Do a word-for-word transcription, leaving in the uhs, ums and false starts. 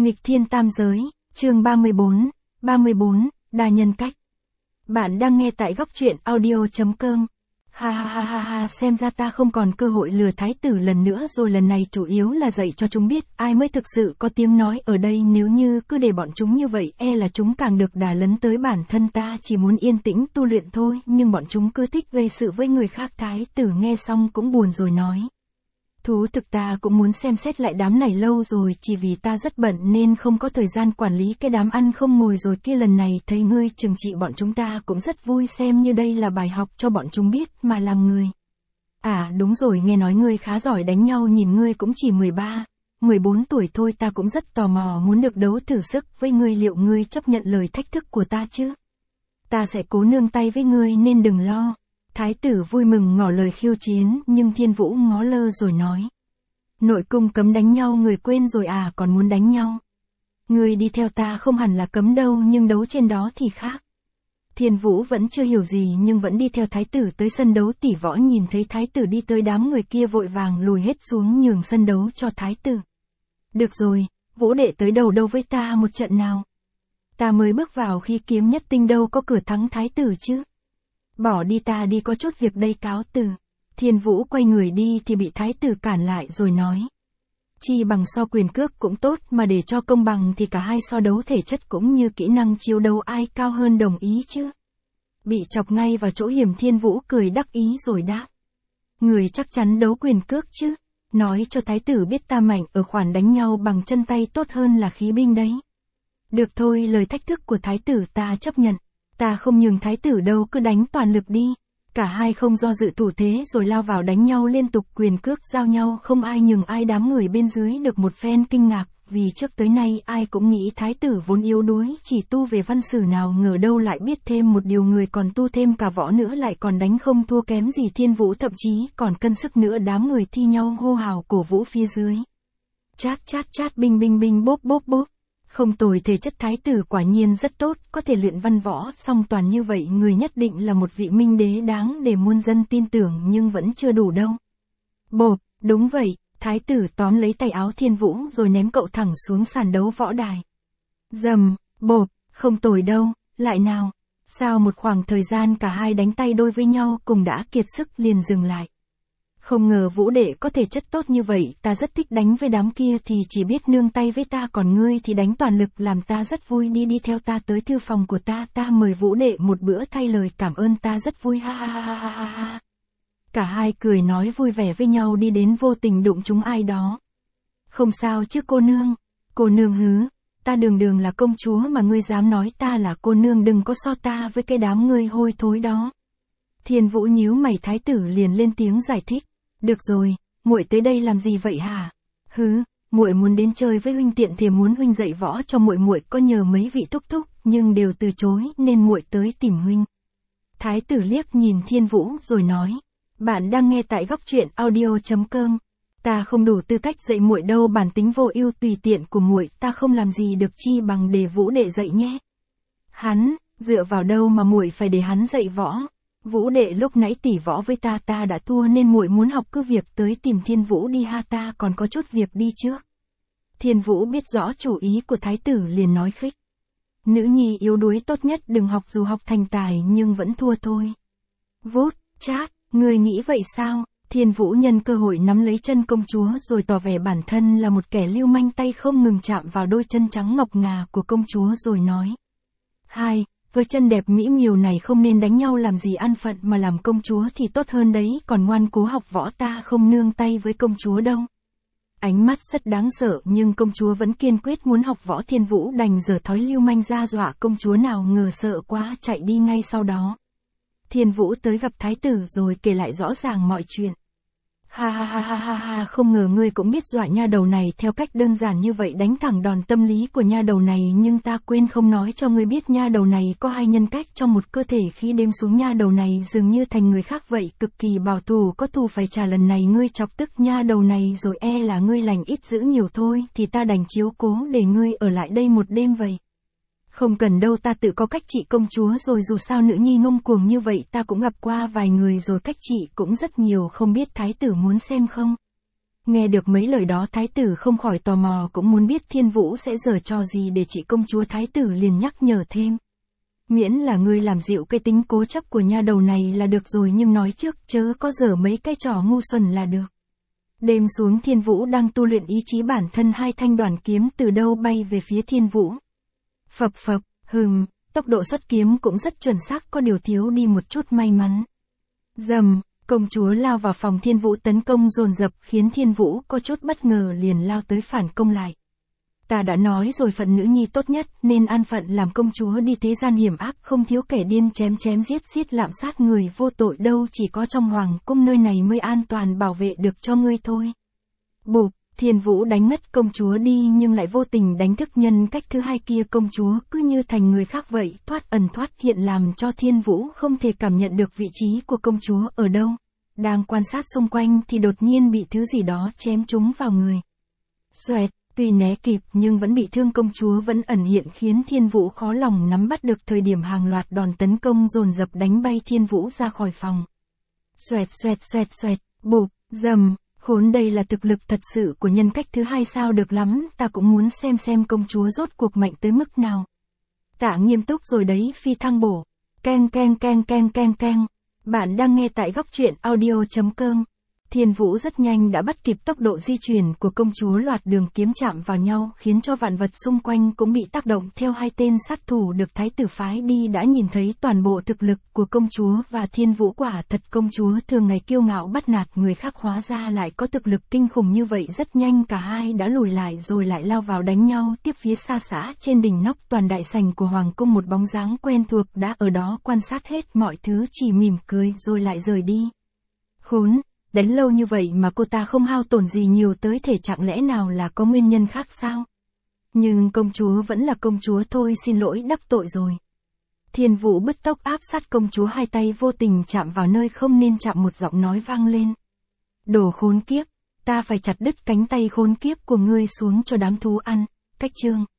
Nghịch thiên tam giới, chương ba mươi bốn, ba mươi bốn, đa nhân cách. Bạn đang nghe tại góc truyện audio chấm com. Ha ha ha ha ha, xem ra ta không còn cơ hội lừa thái tử lần nữa rồi, lần này chủ yếu là dạy cho chúng biết ai mới thực sự có tiếng nói ở đây, nếu như cứ để bọn chúng như vậy e là chúng càng được đà lấn tới bản thân ta chỉ muốn yên tĩnh tu luyện thôi, nhưng bọn chúng cứ thích gây sự với người khác. Thái tử nghe xong cũng buồn rồi nói. Thú thực ta cũng muốn xem xét lại đám này lâu rồi, chỉ vì ta rất bận nên không có thời gian quản lý cái đám ăn không ngồi rồi kia, lần này thấy ngươi trừng trị bọn chúng ta cũng rất vui, xem như đây là bài học cho bọn chúng biết mà làm người. À đúng rồi, nghe nói ngươi khá giỏi đánh nhau, nhìn ngươi cũng chỉ mười ba, mười bốn tuổi thôi, ta cũng rất tò mò muốn được đấu thử sức với ngươi, liệu ngươi chấp nhận lời thách thức của ta chứ? Ta sẽ cố nương tay với ngươi nên đừng lo. Thái tử vui mừng ngỏ lời khiêu chiến, nhưng Thiên Vũ ngó lơ rồi nói. Nội cung cấm đánh nhau, người quên rồi à, còn muốn đánh nhau. Người đi theo ta không hẳn là cấm đâu, nhưng đấu trên đó thì khác. Thiên Vũ vẫn chưa hiểu gì nhưng vẫn đi theo thái tử tới sân đấu tỷ võ, nhìn thấy thái tử đi tới đám người kia vội vàng lùi hết xuống nhường sân đấu cho thái tử. Được rồi, Vũ đệ tới đầu đâu với ta một trận nào. Ta mới bước vào khi kiếm nhất tinh, đâu có cửa thắng thái tử chứ. Bỏ đi, ta đi có chút việc đây, cáo từ. Thiên Vũ quay người đi thì bị thái tử cản lại rồi nói. Chi bằng so quyền cước cũng tốt, mà để cho công bằng thì cả hai so đấu thể chất cũng như kỹ năng chiến đấu, ai cao hơn đồng ý chứ. Bị chọc ngay vào chỗ hiểm, Thiên Vũ cười đắc ý rồi đáp. Người chắc chắn đấu quyền cước chứ. Nói cho thái tử biết ta mạnh ở khoản đánh nhau bằng chân tay tốt hơn là khí binh đấy. Được thôi, lời thách thức của thái tử ta chấp nhận. Ta không nhường thái tử đâu, cứ đánh toàn lực đi. Cả hai không do dự thủ thế rồi lao vào đánh nhau liên tục, quyền cước giao nhau không ai nhường ai. Đám người bên dưới được một phen kinh ngạc, vì trước tới nay ai cũng nghĩ thái tử vốn yếu đuối, chỉ tu về văn sử, nào ngờ đâu lại biết thêm một điều, người còn tu thêm cả võ nữa, lại còn đánh không thua kém gì Thiên Vũ, thậm chí còn cân sức nữa. Đám người thi nhau hô hào cổ vũ phía dưới. Chát chát chát, binh binh binh, bốp bốp bốp. Không tồi, thể chất thái tử quả nhiên rất tốt, có thể luyện văn võ song toàn như vậy, người nhất định là một vị minh đế đáng để muôn dân tin tưởng, nhưng vẫn chưa đủ đâu. Bộp, đúng vậy, thái tử tóm lấy tay áo Thiên Vũ rồi ném cậu thẳng xuống sàn đấu võ đài. Dầm, bộp, không tồi đâu, lại nào. Sau một khoảng thời gian cả hai đánh tay đôi với nhau cùng đã kiệt sức liền dừng lại. Không ngờ Vũ đệ có thể chất tốt như vậy, ta rất thích đánh với đám kia thì chỉ biết nương tay với ta, còn ngươi thì đánh toàn lực, làm ta rất vui. Đi đi theo ta tới thư phòng của ta, ta mời Vũ đệ một bữa thay lời cảm ơn, ta rất vui, ha ha ha ha ha ha. Cả hai cười nói vui vẻ với nhau đi đến, vô tình đụng trúng ai đó. Không sao chứ cô nương, cô nương hứ, ta đường đường là công chúa mà ngươi dám nói ta là cô nương, đừng có so ta với cái đám ngươi hôi thối đó. Thiên Vũ nhíu mày, thái tử liền lên tiếng giải thích. Được rồi, muội tới đây làm gì vậy hả? Hứ, muội muốn đến chơi với huynh, tiện thì muốn huynh dạy võ cho muội, muội có nhờ mấy vị thúc thúc nhưng đều từ chối nên muội tới tìm huynh. Thái tử liếc nhìn Thiên Vũ rồi nói, bạn đang nghe tại góc truyện audio chấm com. Ta không đủ tư cách dạy muội đâu, bản tính vô ưu tùy tiện của muội ta không làm gì được, chi bằng để Vũ đệ dạy nhé. Hắn, dựa vào đâu mà muội phải để hắn dạy võ? Vũ đệ lúc nãy tỉ võ với ta, ta đã thua nên muội muốn học, cứ việc tới tìm Thiên Vũ đi ha, ta còn có chút việc đi trước. Thiên Vũ biết rõ chủ ý của thái tử liền nói khích. Nữ nhi yếu đuối tốt nhất đừng học, dù học thành tài nhưng vẫn thua thôi. Vút, chát, ngươi nghĩ vậy sao? Thiên Vũ nhân cơ hội nắm lấy chân công chúa rồi tỏ vẻ bản thân là một kẻ lưu manh, tay không ngừng chạm vào đôi chân trắng ngọc ngà của công chúa rồi nói. Hai. Với chân đẹp mỹ miều này không nên đánh nhau làm gì ăn phận, mà làm công chúa thì tốt hơn đấy, còn ngoan cố học võ, ta không nương tay với công chúa đâu. Ánh mắt rất đáng sợ nhưng công chúa vẫn kiên quyết muốn học võ, Thiên Vũ đành giở thói lưu manh ra dọa công chúa, nào ngờ sợ quá chạy đi ngay sau đó. Thiên Vũ tới gặp thái tử rồi kể lại rõ ràng mọi chuyện. Ha ha ha ha ha ha, không ngờ ngươi cũng biết dọa nha đầu này theo cách đơn giản như vậy, đánh thẳng đòn tâm lý của nha đầu này, nhưng ta quên không nói cho ngươi biết nha đầu này có hai nhân cách trong một cơ thể, khi đêm xuống nha đầu này dường như thành người khác vậy, cực kỳ bảo thủ, có thù phải trả, lần này ngươi chọc tức nha đầu này rồi e là ngươi lành ít dữ nhiều thôi, thì ta đành chiếu cố để ngươi ở lại đây một đêm vậy. Không cần đâu, ta tự có cách trị công chúa rồi, dù sao nữ nhi ngông cuồng như vậy ta cũng gặp qua vài người rồi, cách trị cũng rất nhiều, không biết thái tử muốn xem không? Nghe được mấy lời đó thái tử không khỏi tò mò cũng muốn biết Thiên Vũ sẽ giở trò gì để trị công chúa. Thái tử liền nhắc nhở thêm. Miễn là ngươi làm dịu cái tính cố chấp của nha đầu này là được rồi, nhưng nói trước chớ có giở mấy cái trò ngu xuẩn là được. Đêm xuống Thiên Vũ đang tu luyện ý chí bản thân, hai thanh đoàn kiếm từ đâu bay về phía Thiên Vũ. Phập phập, hừm, tốc độ xuất kiếm cũng rất chuẩn xác, có điều thiếu đi một chút may mắn. Dầm, công chúa lao vào phòng Thiên Vũ tấn công dồn dập khiến Thiên Vũ có chút bất ngờ liền lao tới phản công lại. Ta đã nói rồi, phận nữ nhi tốt nhất nên an phận làm công chúa đi, thế gian hiểm ác không thiếu kẻ điên chém chém giết giết lạm sát người vô tội đâu, chỉ có trong hoàng cung nơi này mới an toàn bảo vệ được cho ngươi thôi. Bụp, Thiên Vũ đánh ngất công chúa đi nhưng lại vô tình đánh thức nhân cách thứ hai kia, công chúa cứ như thành người khác vậy, thoát ẩn thoát hiện làm cho Thiên Vũ không thể cảm nhận được vị trí của công chúa ở đâu. Đang quan sát xung quanh thì đột nhiên bị thứ gì đó chém trúng vào người. Xoẹt, tuy né kịp nhưng vẫn bị thương, công chúa vẫn ẩn hiện khiến Thiên Vũ khó lòng nắm bắt được thời điểm, hàng loạt đòn tấn công dồn dập đánh bay Thiên Vũ ra khỏi phòng. Xoẹt xoẹt xoẹt xoẹt, bụp, dầm, khốn, đây là thực lực thật sự của nhân cách thứ hai sao, được lắm, ta cũng muốn xem xem công chúa rốt cuộc mạnh tới mức nào. Tạ nghiêm túc rồi đấy, phi thăng bổ. Keng keng keng keng keng keng. Bạn đang nghe tại góc truyện audio chấm com. Thiên Vũ rất nhanh đã bắt kịp tốc độ di chuyển của công chúa, loạt đường kiếm chạm vào nhau khiến cho vạn vật xung quanh cũng bị tác động theo. Hai tên sát thủ được thái tử phái đi đã nhìn thấy toàn bộ thực lực của công chúa và Thiên Vũ, quả thật công chúa thường ngày kiêu ngạo bắt nạt người khác hóa ra lại có thực lực kinh khủng như vậy. Rất nhanh cả hai đã lùi lại rồi lại lao vào đánh nhau tiếp. Phía xa xã trên đỉnh nóc toàn đại sảnh của hoàng cung, một bóng dáng quen thuộc đã ở đó quan sát hết mọi thứ, chỉ mỉm cười rồi lại rời đi. Khốn! Đánh lâu như vậy mà cô ta không hao tổn gì nhiều tới thể, chẳng lẽ nào là có nguyên nhân khác sao? Nhưng công chúa vẫn là công chúa thôi, xin lỗi đắc tội rồi. Thiên Vũ bứt tốc áp sát công chúa, hai tay vô tình chạm vào nơi không nên chạm, một giọng nói vang lên. Đồ khốn kiếp, ta phải chặt đứt cánh tay khốn kiếp của ngươi xuống cho đám thú ăn. Cách chương.